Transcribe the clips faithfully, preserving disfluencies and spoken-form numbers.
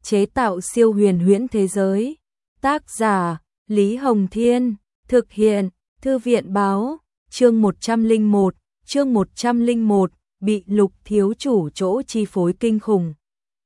chế tạo siêu huyền huyễn thế giới. Tác giả Lý Hồng Thiên, thực hiện Thư viện Báo, chương một trăm lẻ một, chương một trăm lẻ một, bị Lục thiếu chủ chỗ chi phối kinh khủng.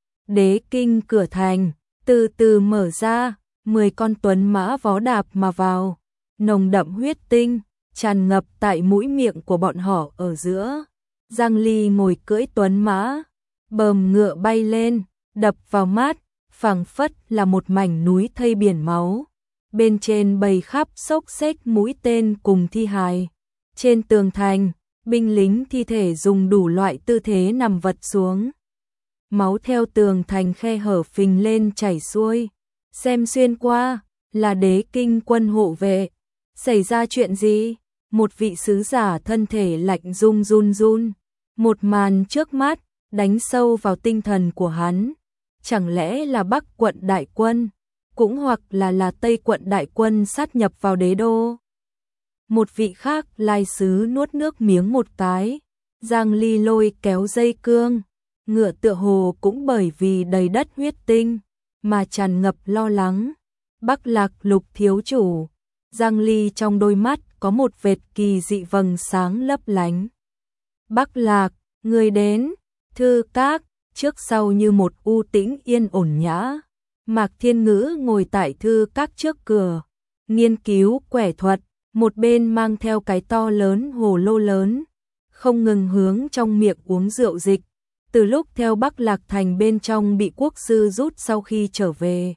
Đế kinh cửa thành từ từ mở ra, mười con tuấn mã vó đạp mà vào, nồng đậm huyết tinh tràn ngập tại mũi miệng của bọn họ ở giữa. Giang Ly ngồi cưỡi tuấn mã, bờm ngựa bay lên, đập vào mắt, phảng phất là một mảnh núi thây biển máu. Bên trên bầy khắp xốc xếch mũi tên cùng thi hài. Trên tường thành, binh lính thi thể dùng đủ loại tư thế nằm vật xuống. Máu theo tường thành khe hở phình lên chảy xuôi. Xem xuyên qua, là đế kinh quân hộ vệ. Xảy ra chuyện gì? Một vị sứ giả thân thể lạnh run run run. Một màn trước mắt, đánh sâu vào tinh thần của hắn. Chẳng lẽ là Bắc quận đại quân, cũng hoặc là là Tây quận đại quân sát nhập vào đế đô? Một vị khác lai sứ nuốt nước miếng một cái. Giang Ly lôi kéo dây cương, ngựa tựa hồ cũng bởi vì đầy đất huyết tinh mà tràn ngập lo lắng. Bắc Lạc Lục thiếu chủ. Giang Ly trong đôi mắt có một vệt kỳ dị vầng sáng lấp lánh. Bắc Lạc, người đến. Thư các, trước sau như một u tĩnh yên ổn nhã. Mạc Thiên Ngữ ngồi tại thư các trước cửa, nghiên cứu quẻ thuật, một bên mang theo cái to lớn hồ lô lớn, không ngừng hướng trong miệng uống rượu dịch. Từ lúc theo Bắc Lạc thành bên trong bị quốc sư rút sau khi trở về,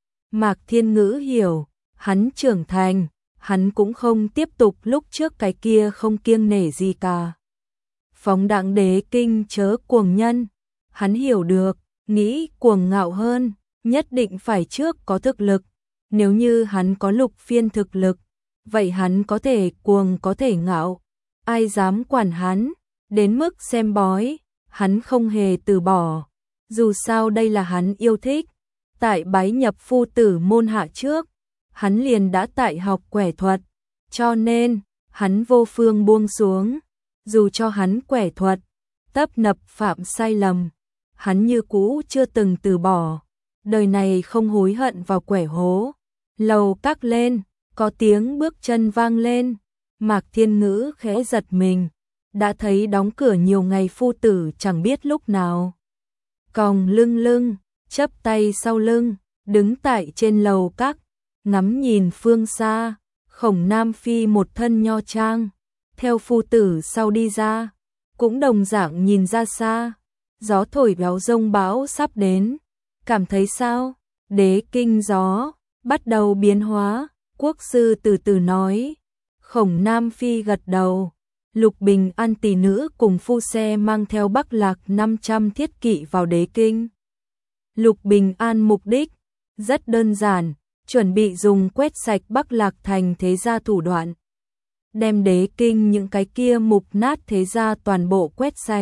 Mạc Thiên Ngữ hiểu, hắn trưởng thành, hắn cũng không tiếp tục lúc trước cái kia không kiêng nể gì cả. Phóng đãng đế kinh chớ cuồng nhân, hắn hiểu được, nghĩ cuồng ngạo hơn, nhất định phải trước có thực lực. Nếu như hắn có lục phiên thực lực, vậy hắn có thể cuồng có thể ngạo, ai dám quản hắn, đến mức xem bói, hắn không hề từ bỏ. Dù sao đây là hắn yêu thích, tại bái nhập phu tử môn hạ trước, hắn liền đã tại học quẻ thuật, cho nên, hắn vô phương buông xuống. Dù cho hắn quẻ thuật, tấp nập phạm sai lầm, hắn như cũ chưa từng từ bỏ. Đời này không hối hận vào quẻ hố. Lầu các lên, có tiếng bước chân vang lên. Mạc Thiên Ngữ khẽ giật mình, đã thấy đóng cửa nhiều ngày phu tử chẳng biết lúc nào. Còng lưng lưng, chắp tay sau lưng, đứng tại trên lầu các, ngắm nhìn phương xa. Khổng Nam Phi một thân nho trang, theo phu tử sau đi ra, cũng đồng dạng nhìn ra xa. Gió thổi béo rông bão sắp đến, cảm thấy sao? Đế kinh gió bắt đầu biến hóa. Quốc sư từ từ nói. Khổng Nam Phi gật đầu. Lục Bình An tỷ nữ cùng phu xe mang theo Bắc Lạc năm trăm thiết kỵ vào đế kinh. Lục Bình An mục đích rất đơn giản, chuẩn bị dùng quét sạch Bắc Lạc thành thế gia thủ đoạn, đem đế kinh những cái kia mục nát thế gia toàn bộ quét sạch.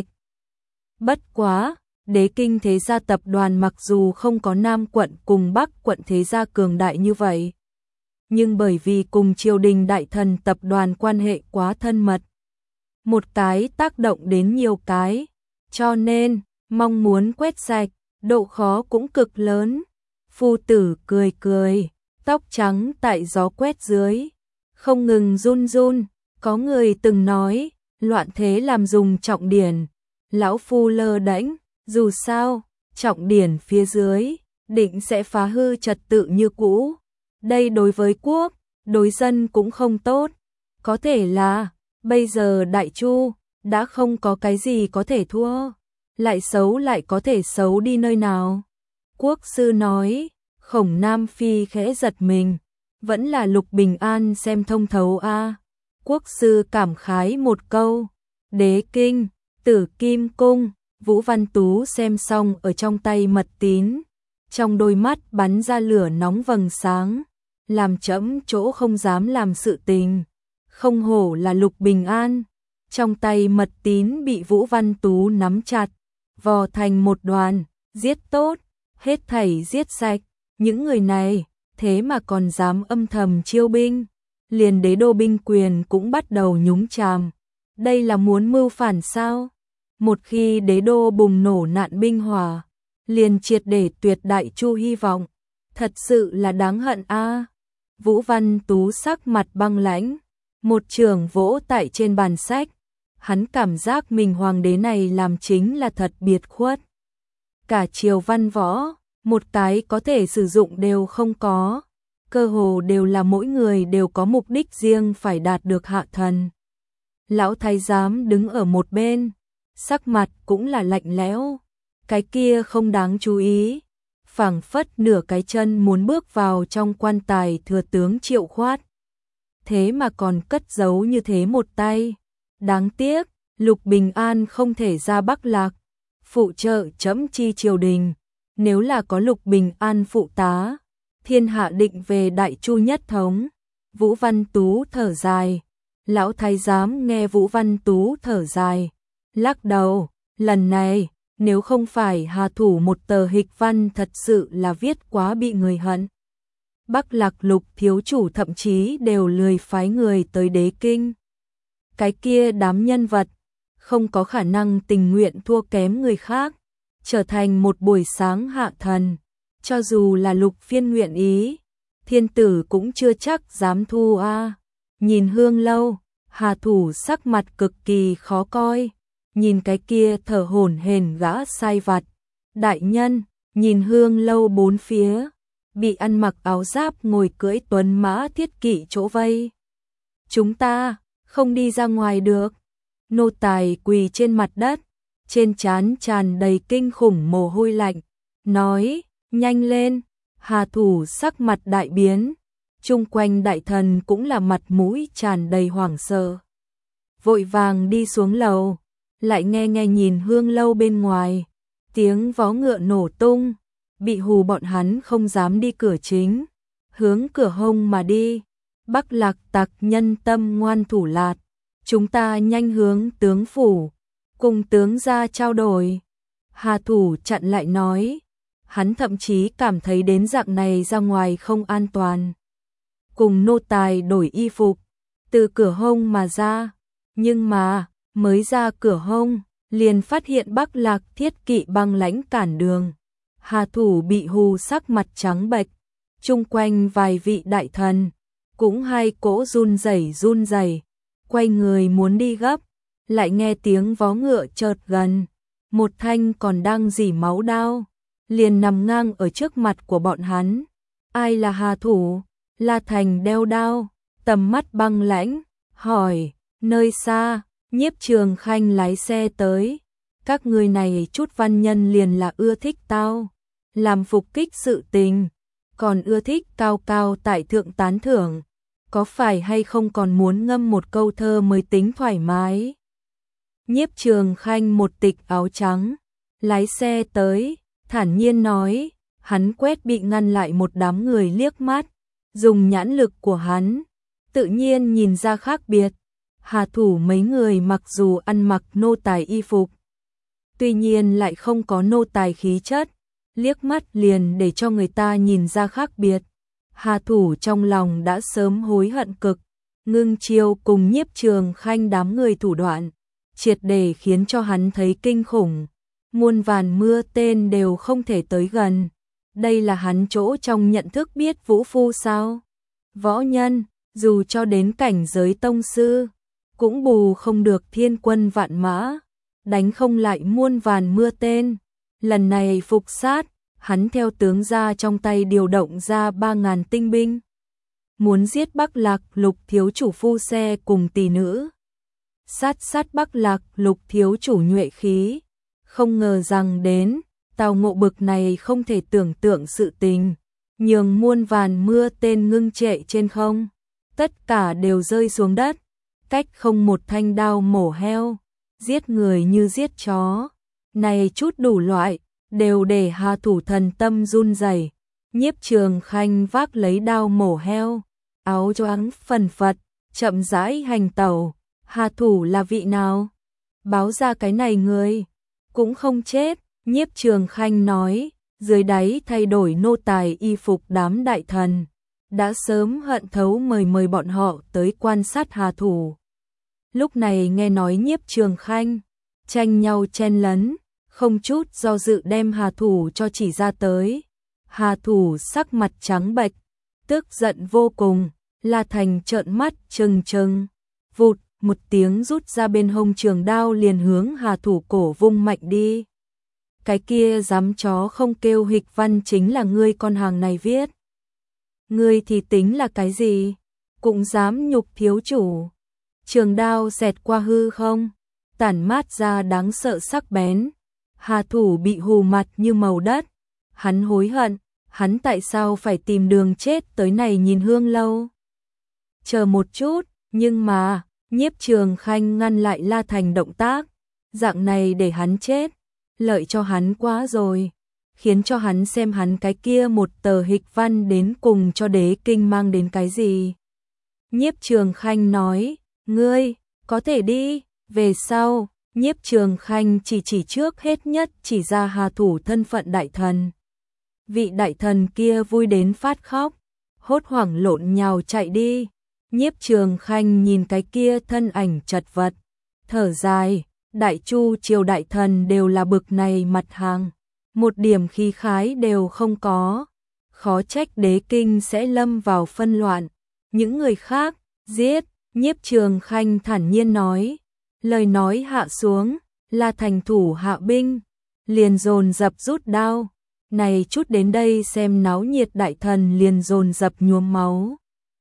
Bất quá, đế kinh thế gia tập đoàn mặc dù không có Nam quận cùng Bắc quận thế gia cường đại như vậy, nhưng bởi vì cùng triều đình đại thần tập đoàn quan hệ quá thân mật, một cái tác động đến nhiều cái, cho nên mong muốn quét sạch, độ khó cũng cực lớn. Phu tử cười cười, tóc trắng tại gió quét dưới, không ngừng run run. Có người từng nói, loạn thế làm dùng trọng điển. Lão phu lơ đễnh, dù sao, trọng điển phía dưới, định sẽ phá hư trật tự như cũ. Đây đối với quốc, đối dân cũng không tốt. Có thể là, bây giờ Đại Chu, đã không có cái gì có thể thua. Lại xấu lại có thể xấu đi nơi nào? Quốc sư nói. Khổng Nam Phi khẽ giật mình, vẫn là Lục Bình An xem thông thấu a. À. Quốc sư cảm khái một câu. Đế kinh, Tử Kim cung. Vũ Văn Tú xem xong ở trong tay mật tín, trong đôi mắt bắn ra lửa nóng vầng sáng, làm trẫm chỗ không dám làm sự tình. Không hổ là Lục Bình An. Trong tay mật tín bị Vũ Văn Tú nắm chặt, vò thành một đoàn. Giết tốt, hết thảy giết sạch. Những người này, thế mà còn dám âm thầm chiêu binh, liền đế đô binh quyền cũng bắt đầu nhúng chàm. Đây là muốn mưu phản sao? Một khi đế đô bùng nổ nạn binh hỏa, liền triệt để tuyệt Đại Chu hy vọng. Thật sự là đáng hận a. Vũ Văn Tú sắc mặt băng lãnh, một trường vỗ tại trên bàn sách. Hắn cảm giác mình hoàng đế này làm chính là thật biệt khuất. Cả triều văn võ, một cái có thể sử dụng đều không có. Cơ hồ đều là mỗi người đều có mục đích riêng phải đạt được hạ thần. Lão thái giám đứng ở một bên, sắc mặt cũng là lạnh lẽo. Cái kia không đáng chú ý, phảng phất nửa cái chân muốn bước vào trong quan tài thừa tướng Triệu Khoát. Thế mà còn cất giấu như thế một tay. Đáng tiếc, Lục Bình An không thể ra Bắc Lạc, phụ trợ chấm chi triều đình. Nếu là có Lục Bình An phụ tá, thiên hạ định về Đại Chu nhất thống. Vũ Văn Tú thở dài. Lão thái giám nghe Vũ Văn Tú thở dài, lắc đầu. Lần này, nếu không phải hạ thủ một tờ hịch văn thật sự là viết quá bị người hận. Bắc Lạc Lục thiếu chủ thậm chí đều lười phái người tới Đế Kinh. Cái kia đám nhân vật, không có khả năng tình nguyện thua kém người khác, trở thành một buổi sáng hạ thần. Cho dù là Lục Phiên nguyện ý, thiên tử cũng chưa chắc dám thu a. Nhìn Hương Lâu, Hà Thủ sắc mặt cực kỳ khó coi. Nhìn cái kia thở hổn hển gã sai vặt. Đại nhân, nhìn Hương Lâu bốn phía, bị ăn mặc áo giáp ngồi cưỡi tuấn mã thiết kỵ chỗ vây. Chúng ta không đi ra ngoài được. Nô tài quỳ trên mặt đất, trên trán tràn đầy kinh khủng mồ hôi lạnh, nói, nhanh lên. Hà Thủ sắc mặt đại biến, chung quanh đại thần cũng là mặt mũi tràn đầy hoảng sợ. Vội vàng đi xuống lầu, lại nghe nghe nhìn Hương Lâu bên ngoài, tiếng vó ngựa nổ tung, bị hù bọn hắn không dám đi cửa chính, hướng cửa hông mà đi. Bắc Lạc tặc nhân tâm ngoan thủ lạt, chúng ta nhanh hướng tướng phủ, cùng tướng ra trao đổi. Hà Thủ chặn lại nói, hắn thậm chí cảm thấy đến dạng này ra ngoài không an toàn. Cùng nô tài đổi y phục, từ cửa hông mà ra, nhưng mà, mới ra cửa hông, liền phát hiện Bắc Lạc thiết kỵ băng lãnh cản đường. Hà Thủ bị hù sắc mặt trắng bệch, chung quanh vài vị đại thần, cũng hai cỗ run rẩy run rẩy, quay người muốn đi gấp, lại nghe tiếng vó ngựa chợt gần, một thanh còn đang rỉ máu đao, liền nằm ngang ở trước mặt của bọn hắn. Ai là Hà Thủ? La Thành đeo đao, tầm mắt băng lãnh, hỏi, nơi xa, Nhiếp Trường Khanh lái xe tới, các người này chút văn nhân liền là ưa thích tao, làm phục kích sự tình, còn ưa thích cao cao tại thượng tán thưởng, có phải hay không còn muốn ngâm một câu thơ mới tính thoải mái. Nhiếp Trường Khanh một tịch áo trắng, lái xe tới, thản nhiên nói, hắn quét bị ngăn lại một đám người liếc mắt, dùng nhãn lực của hắn, tự nhiên nhìn ra khác biệt. Hà Thủ mấy người mặc dù ăn mặc nô tài y phục, tuy nhiên lại không có nô tài khí chất, liếc mắt liền để cho người ta nhìn ra khác biệt. Hà Thủ trong lòng đã sớm hối hận cực, Ngưng Chiêu cùng Nhiếp Trường Khanh đám người thủ đoạn, triệt để khiến cho hắn thấy kinh khủng, muôn vàn mưa tên đều không thể tới gần. Đây là hắn chỗ trong nhận thức biết vũ phu sao? Võ nhân, dù cho đến cảnh giới tông sư, cũng bù không được thiên quân vạn mã, đánh không lại muôn vàn mưa tên. Lần này phục sát, hắn theo tướng ra trong tay điều động ra ba ngàn tinh binh, muốn giết Bắc Lạc Lục thiếu chủ phu xe cùng tỷ nữ. Sát sát Bắc Lạc Lục thiếu chủ nhuệ khí, không ngờ rằng đến, Tào Ngộ bực này không thể tưởng tượng sự tình, nhường muôn vàn mưa tên ngưng trệ trên không, tất cả đều rơi xuống đất, cách không một thanh đao mổ heo, giết người như giết chó, này chút đủ loại, đều để Hà Thủ thần tâm run rẩy. Nhiếp Trường Khanh vác lấy đao mổ heo, áo choàng phần phật, chậm rãi hành tẩu. Hà Thủ là vị nào? Báo ra cái này người cũng không chết. Nhiếp Trường Khanh nói, dưới đáy thay đổi nô tài y phục đám đại thần, đã sớm hận thấu mời mời bọn họ tới quan sát Hà Thủ. Lúc này nghe nói Nhiếp Trường Khanh, tranh nhau chen lấn, không chút do dự đem Hà Thủ cho chỉ ra tới. Hà Thủ sắc mặt trắng bệch, tức giận vô cùng, La Thành trợn mắt trừng trừng, vụt một tiếng rút ra bên hông trường đao liền hướng Hà Thủ cổ vung mạnh đi. Cái kia dám chó không kêu hịch văn chính là ngươi con hàng này viết. Ngươi thì tính là cái gì? Cũng dám nhục thiếu chủ. Trường đao xẹt qua hư không, tản mát ra đáng sợ sắc bén. Hà Thủ bị hù mặt như màu đất. Hắn hối hận, hắn tại sao phải tìm đường chết tới này nhìn Hương Lâu. Chờ một chút, nhưng mà, Nhiếp Trường Khanh ngăn lại La Thành động tác. Dạng này để hắn chết, lợi cho hắn quá rồi. Khiến cho hắn xem hắn cái kia một tờ hịch văn đến cùng cho đế kinh mang đến cái gì. Nhiếp Trường Khanh nói, ngươi, có thể đi, về sau, Nhiếp Trường Khanh chỉ chỉ trước hết nhất chỉ ra Hà Thủ thân phận đại thần. Vị đại thần kia vui đến phát khóc, hốt hoảng lộn nhào chạy đi. Nhiếp Trường Khanh nhìn cái kia thân ảnh chật vật, thở dài, Đại Chu triều đại thần đều là bực này mặt hàng, một điểm khí khái đều không có, khó trách đế kinh sẽ lâm vào phân loạn. Những người khác, giết, Nhiếp Trường Khanh thản nhiên nói, lời nói hạ xuống, La Thành thủ hạ binh, liền dồn dập rút đao, này chút đến đây xem náo nhiệt đại thần liền dồn dập nhuốm máu.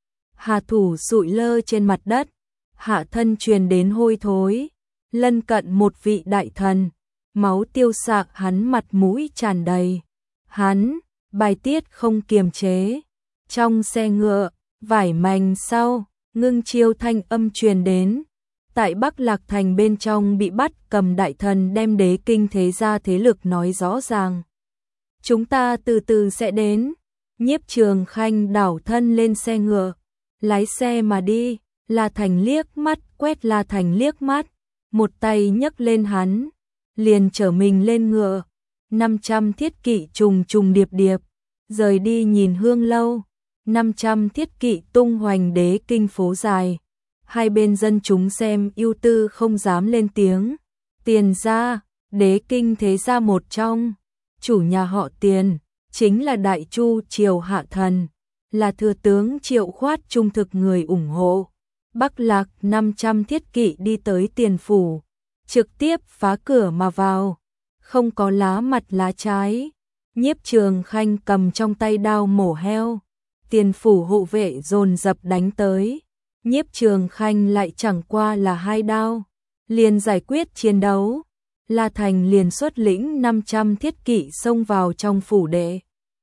Hà Thủ sụi lơ trên mặt đất, hạ thân truyền đến hôi thối, lân cận một vị đại thần, máu tiêu xạ hắn mặt mũi tràn đầy. Hắn, bài tiết không kiềm chế. Trong xe ngựa, vải mành sau, ngưng chiêu thanh âm truyền đến. Tại Bắc Lạc Thành bên trong bị bắt cầm đại thần đem đế kinh thế gia thế lực nói rõ ràng. Chúng ta từ từ sẽ đến. Nhiếp Trường Khanh đảo thân lên xe ngựa, lái xe mà đi. La Thành liếc mắt quét La Thành liếc mắt, một tay nhấc lên hắn, liền trở mình lên ngựa. năm trăm thiết kỵ trùng trùng điệp điệp, rời đi nhìn Hương Lâu. năm trăm thiết kỵ tung hoành đế kinh phố dài. Hai bên dân chúng xem ưu tư không dám lên tiếng. Tiền gia, đế kinh thế gia một trong, chủ nhà họ Tiền, chính là Đại Chu triều hạ thần, là thừa tướng Triệu Khoát trung thực người ủng hộ. Bắc Lạc năm trăm thiết kỵ đi tới Tiền phủ, trực tiếp phá cửa mà vào, không có lá mặt lá trái. Nhiếp Trường Khanh cầm trong tay đao mổ heo, Tiền phủ hộ vệ dồn dập đánh tới. Nhiếp Trường Khanh lại chẳng qua là hai đao, liền giải quyết chiến đấu. La Thành liền xuất lĩnh năm trăm thiết kỵ xông vào trong phủ đệ,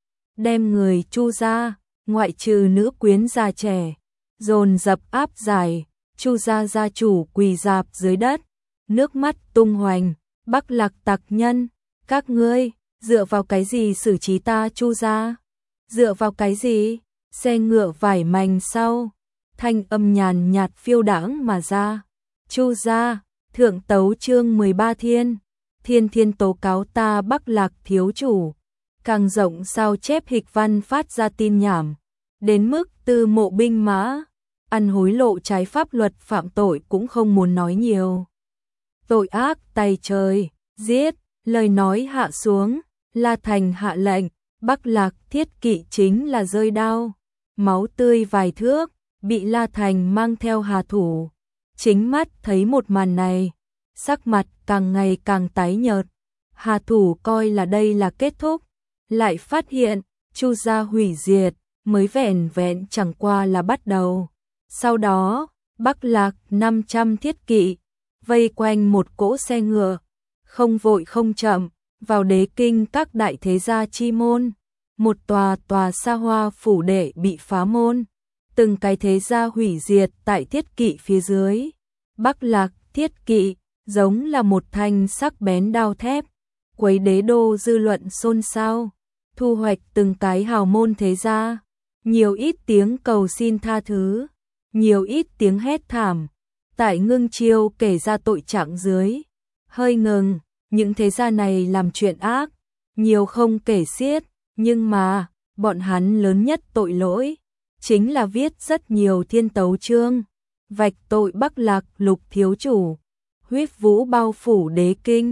đem người Chu gia, ngoại trừ nữ quyến già trẻ, dồn dập áp giải. Chu gia gia chủ quỳ rạp dưới đất, nước mắt tung hoành. Bắc Lạc tặc nhân, các ngươi dựa vào cái gì xử trí ta Chu gia? Dựa vào cái gì? Xe ngựa vải mành sau, thanh âm nhàn nhạt phiêu đãng mà ra. Chu gia, thượng tấu chương mười ba thiên, thiên thiên tố cáo ta Bắc Lạc thiếu chủ. Càng rộng sao chép hịch văn phát ra tin nhảm, đến mức tư mộ binh mã, ăn hối lộ trái pháp luật phạm tội cũng không muốn nói nhiều. Tội ác tày trời, giết, lời nói hạ xuống, La Thành hạ lệnh, Bắc Lạc thiết kỵ chính là rơi đao, máu tươi vài thước, bị La Thành mang theo Hà Thủ. Chính mắt thấy một màn này, sắc mặt càng ngày càng tái nhợt. Hà Thủ coi là đây là kết thúc, lại phát hiện Chu gia hủy diệt mới vẻn vẹn chẳng qua là bắt đầu. Sau đó, Bắc Lạc năm trăm thiết kỵ vây quanh một cỗ xe ngựa, không vội không chậm, vào đế kinh các đại thế gia chi môn. Một tòa tòa xa hoa phủ đệ bị phá môn, từng cái thế gia hủy diệt tại thiết kỵ phía dưới. Bắc Lạc thiết kỵ giống là một thanh sắc bén đao thép, quấy đế đô dư luận xôn xao, thu hoạch từng cái hào môn thế gia. Nhiều ít tiếng cầu xin tha thứ, nhiều ít tiếng hét thảm. Tại Ngưng Chiêu kể ra tội trạng dưới, hơi ngừng. Những thế gia này làm chuyện ác, nhiều không kể xiết, nhưng mà bọn hắn lớn nhất tội lỗi chính là viết rất nhiều thiên tấu chương, vạch tội Bắc Lạc lục thiếu chủ, huyết vũ bao phủ đế kinh.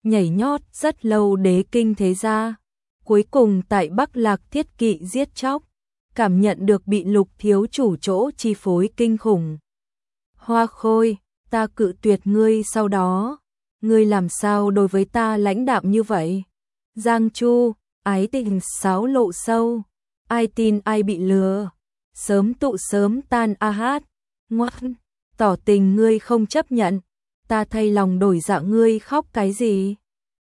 nhảy nhót rất lâu đế kinh thế gia. Cuối cùng tại Bắc Lạc Thiết Kỵ giết chóc, cảm nhận được bị Lục thiếu chủ chỗ chi phối kinh khủng. Hoa Khôi, ta cự tuyệt ngươi sau đó, ngươi làm sao đối với ta lãnh đạm như vậy? Giang Chu, ái tình sáo lộ sâu, ai tin ai bị lừa, sớm tụ sớm tan a hát, ngoan, tỏ tình ngươi không chấp nhận, ta thay lòng đổi dạ ngươi khóc cái gì?